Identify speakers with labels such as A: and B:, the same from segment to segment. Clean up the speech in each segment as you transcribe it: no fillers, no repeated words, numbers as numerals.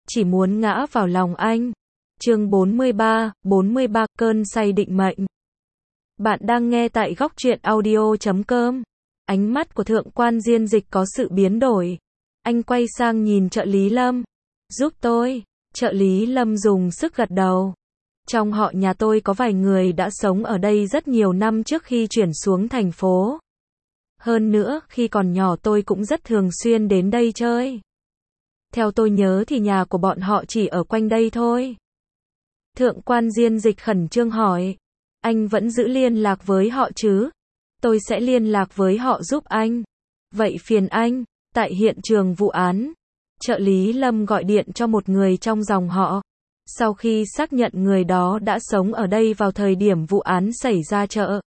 A: chỉ muốn ngã vào lòng anh. Chương 43, cơn say định mệnh. Bạn đang nghe tại Góc Truyện Audio.com. Ánh mắt của Thượng quan Diên Dịch có sự biến đổi. Anh quay sang nhìn trợ lý Lâm. Giúp tôi. Trợ lý Lâm dùng sức gật đầu. Trong họ nhà tôi có vài người đã sống ở đây rất nhiều năm trước khi chuyển xuống thành phố. Hơn nữa, khi còn nhỏ tôi cũng rất thường xuyên đến đây chơi. Theo tôi nhớ thì nhà của bọn họ chỉ ở quanh đây thôi. Thượng quan Diên Dịch khẩn trương hỏi. Anh vẫn giữ liên lạc với họ chứ? Tôi sẽ liên lạc với họ giúp anh. Vậy phiền anh. Tại hiện trường vụ án, trợ lý Lâm gọi điện cho một người trong dòng họ. Sau khi xác nhận người đó đã sống ở đây vào thời điểm vụ án xảy ra trợ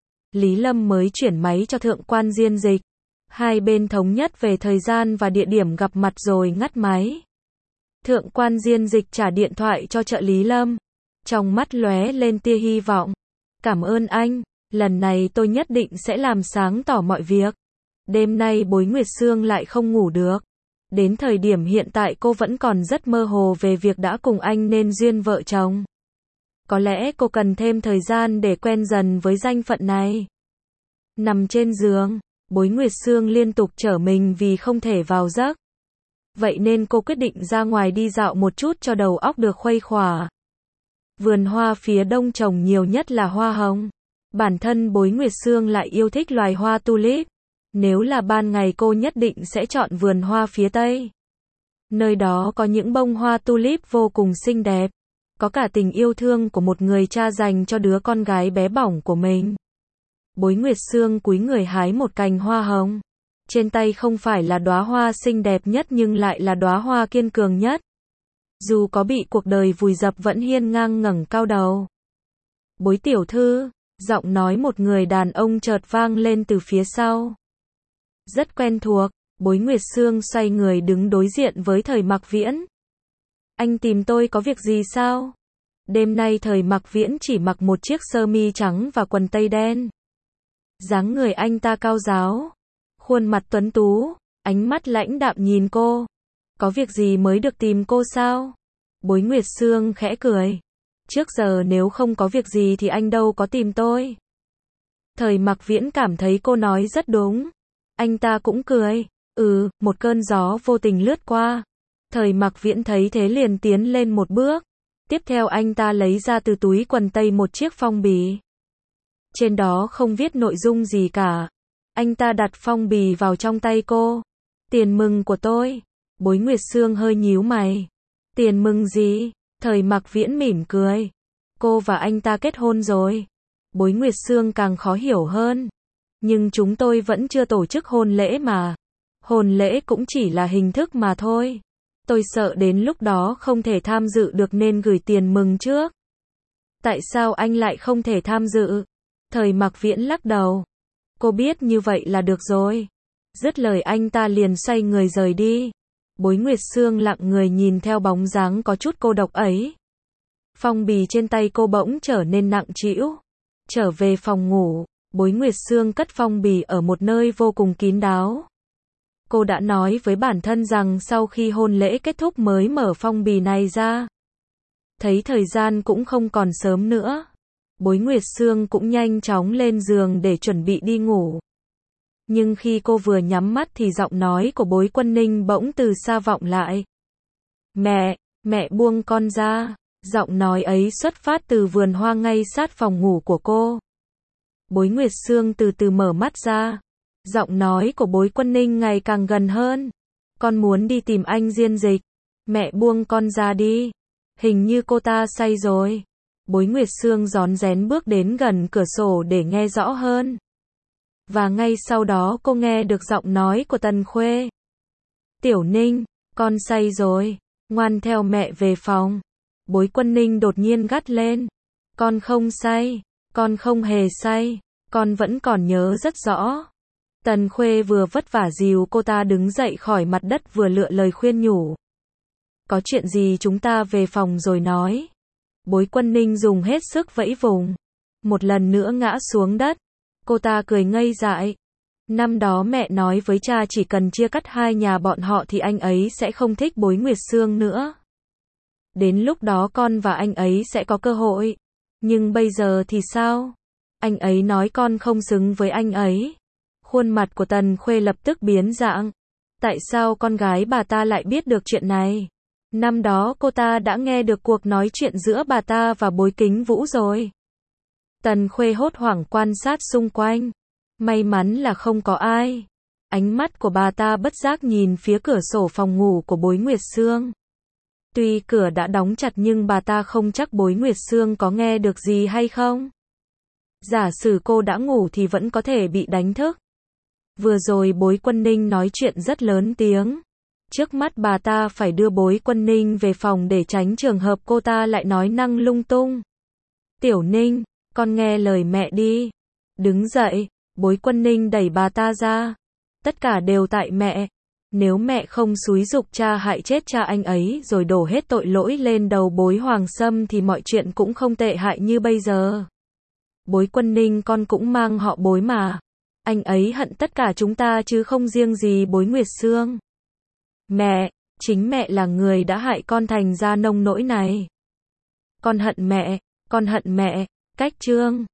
A: lý Lâm mới chuyển máy cho Thượng quan Diên Dịch. Hai bên thống nhất về thời gian và địa điểm gặp mặt rồi ngắt máy. Thượng quan Diên Dịch trả điện thoại cho trợ lý Lâm. Trong mắt lóe lên tia hy vọng. Cảm ơn anh, lần này tôi nhất định sẽ làm sáng tỏ mọi việc. Đêm nay Bối Nguyệt Sương lại không ngủ được. Đến thời điểm hiện tại cô vẫn còn rất mơ hồ về việc đã cùng anh nên duyên vợ chồng. Có lẽ cô cần thêm thời gian để quen dần với danh phận này. Nằm trên giường, Bối Nguyệt Sương liên tục trở mình vì không thể vào giấc. Vậy nên cô quyết định ra ngoài đi dạo một chút cho đầu óc được khuây khỏa. Vườn hoa phía đông trồng nhiều nhất là hoa hồng. Bản thân Bối Nguyệt Sương lại yêu thích loài hoa tulip. Nếu là ban ngày cô nhất định sẽ chọn vườn hoa phía tây. Nơi đó có những bông hoa tulip vô cùng xinh đẹp. Có cả tình yêu thương của một người cha dành cho đứa con gái bé bỏng của mình. Bối Nguyệt Sương cúi người hái một cành hoa hồng. Trên tay không phải là đóa hoa xinh đẹp nhất nhưng lại là đóa hoa kiên cường nhất. Dù có bị cuộc đời vùi dập vẫn hiên ngang ngẩng cao đầu. Bối tiểu thư, giọng nói một người đàn ông chợt vang lên từ phía sau. Rất quen thuộc, Bối Nguyệt Sương xoay người đứng đối diện với Thời Mặc Viễn. Anh tìm tôi có việc gì sao? Đêm nay Thời Mặc Viễn chỉ mặc một chiếc sơ mi trắng và quần tây đen. Dáng người anh ta cao ráo, khuôn mặt tuấn tú, ánh mắt lãnh đạm nhìn cô. Có việc gì mới được tìm cô sao? Bối Nguyệt Sương khẽ cười. Trước giờ nếu không có việc gì thì anh đâu có tìm tôi. Thời Mặc Viễn cảm thấy cô nói rất đúng. Anh ta cũng cười. Một cơn gió vô tình lướt qua. Thời Mặc Viễn thấy thế liền tiến lên một bước. Tiếp theo anh ta lấy ra từ túi quần tây một chiếc phong bì. Trên đó không viết nội dung gì cả. Anh ta đặt phong bì vào trong tay cô. Tiền mừng của tôi. Bối Nguyệt Sương hơi nhíu mày. Tiền mừng gì? Thời Mặc Viễn mỉm cười. Cô và anh ta kết hôn rồi. Bối Nguyệt Sương càng khó hiểu hơn. Nhưng chúng tôi vẫn chưa tổ chức hôn lễ mà. Hôn lễ cũng chỉ là hình thức mà thôi. Tôi sợ đến lúc đó không thể tham dự được nên gửi tiền mừng trước. Tại sao anh lại không thể tham dự? Thời Mặc Viễn lắc đầu. Cô biết như vậy là được rồi. Dứt lời anh ta liền xoay người rời đi. Bối Nguyệt Sương lặng người nhìn theo bóng dáng có chút cô độc ấy. Phong bì trên tay cô bỗng trở nên nặng trĩu. Trở về phòng ngủ, Bối Nguyệt Sương cất phong bì ở một nơi vô cùng kín đáo. Cô đã nói với bản thân rằng sau khi hôn lễ kết thúc mới mở phong bì này ra. Thấy thời gian cũng không còn sớm nữa. Bối Nguyệt Sương cũng nhanh chóng lên giường để chuẩn bị đi ngủ. Nhưng khi cô vừa nhắm mắt thì giọng nói của Bối Quân Ninh bỗng từ xa vọng lại. Mẹ buông con ra. Giọng nói ấy xuất phát từ vườn hoa ngay sát phòng ngủ của cô. Bối Nguyệt Sương từ từ mở mắt ra. Giọng nói của Bối Quân Ninh ngày càng gần hơn. Con muốn đi tìm anh Diên Dịch. Mẹ buông con ra đi. Hình như cô ta say rồi. Bối Nguyệt Sương rón rén bước đến gần cửa sổ để nghe rõ hơn. Và ngay sau đó cô nghe được giọng nói của Tần Khuê. Tiểu Ninh, con say rồi. Ngoan theo mẹ về phòng. Bối Quân Ninh đột nhiên gắt lên. Con không say. Con không hề say. Con vẫn còn nhớ rất rõ. Tần Khuê vừa vất vả dìu cô ta đứng dậy khỏi mặt đất vừa lựa lời khuyên nhủ. Có chuyện gì chúng ta về phòng rồi nói. Bối Quân Ninh dùng hết sức vẫy vùng. Một lần nữa ngã xuống đất. Cô ta cười ngây dại. Năm đó mẹ nói với cha chỉ cần chia cắt hai nhà bọn họ thì anh ấy sẽ không thích Bối Nguyệt Sương nữa. Đến lúc đó con và anh ấy sẽ có cơ hội. Nhưng bây giờ thì sao? Anh ấy nói con không xứng với anh ấy. Khuôn mặt của Tần Khuê lập tức biến dạng. Tại sao con gái bà ta lại biết được chuyện này? Năm đó cô ta đã nghe được cuộc nói chuyện giữa bà ta và Bối Kính Vũ rồi. Tần Khuê hốt hoảng quan sát xung quanh. May mắn là không có ai. Ánh mắt của bà ta bất giác nhìn phía cửa sổ phòng ngủ của Bối Nguyệt Sương. Tuy cửa đã đóng chặt nhưng bà ta không chắc Bối Nguyệt Sương có nghe được gì hay không. Giả sử cô đã ngủ thì vẫn có thể bị đánh thức. Vừa rồi Bối Quân Ninh nói chuyện rất lớn tiếng. Trước mắt bà ta phải đưa Bối Quân Ninh về phòng để tránh trường hợp cô ta lại nói năng lung tung. Tiểu Ninh, con nghe lời mẹ đi. Đứng dậy, Bối Quân Ninh đẩy bà ta ra. Tất cả đều tại mẹ. Nếu mẹ không xúi giục cha hại chết cha anh ấy rồi đổ hết tội lỗi lên đầu Bối Hoàng Sâm thì mọi chuyện cũng không tệ hại như bây giờ. Bối Quân Ninh con cũng mang họ Bối mà. Anh ấy hận tất cả chúng ta chứ không riêng gì Bối Nguyệt Sương. Mẹ, chính mẹ là người đã hại con thành ra nông nỗi này. Con hận mẹ, cách chương.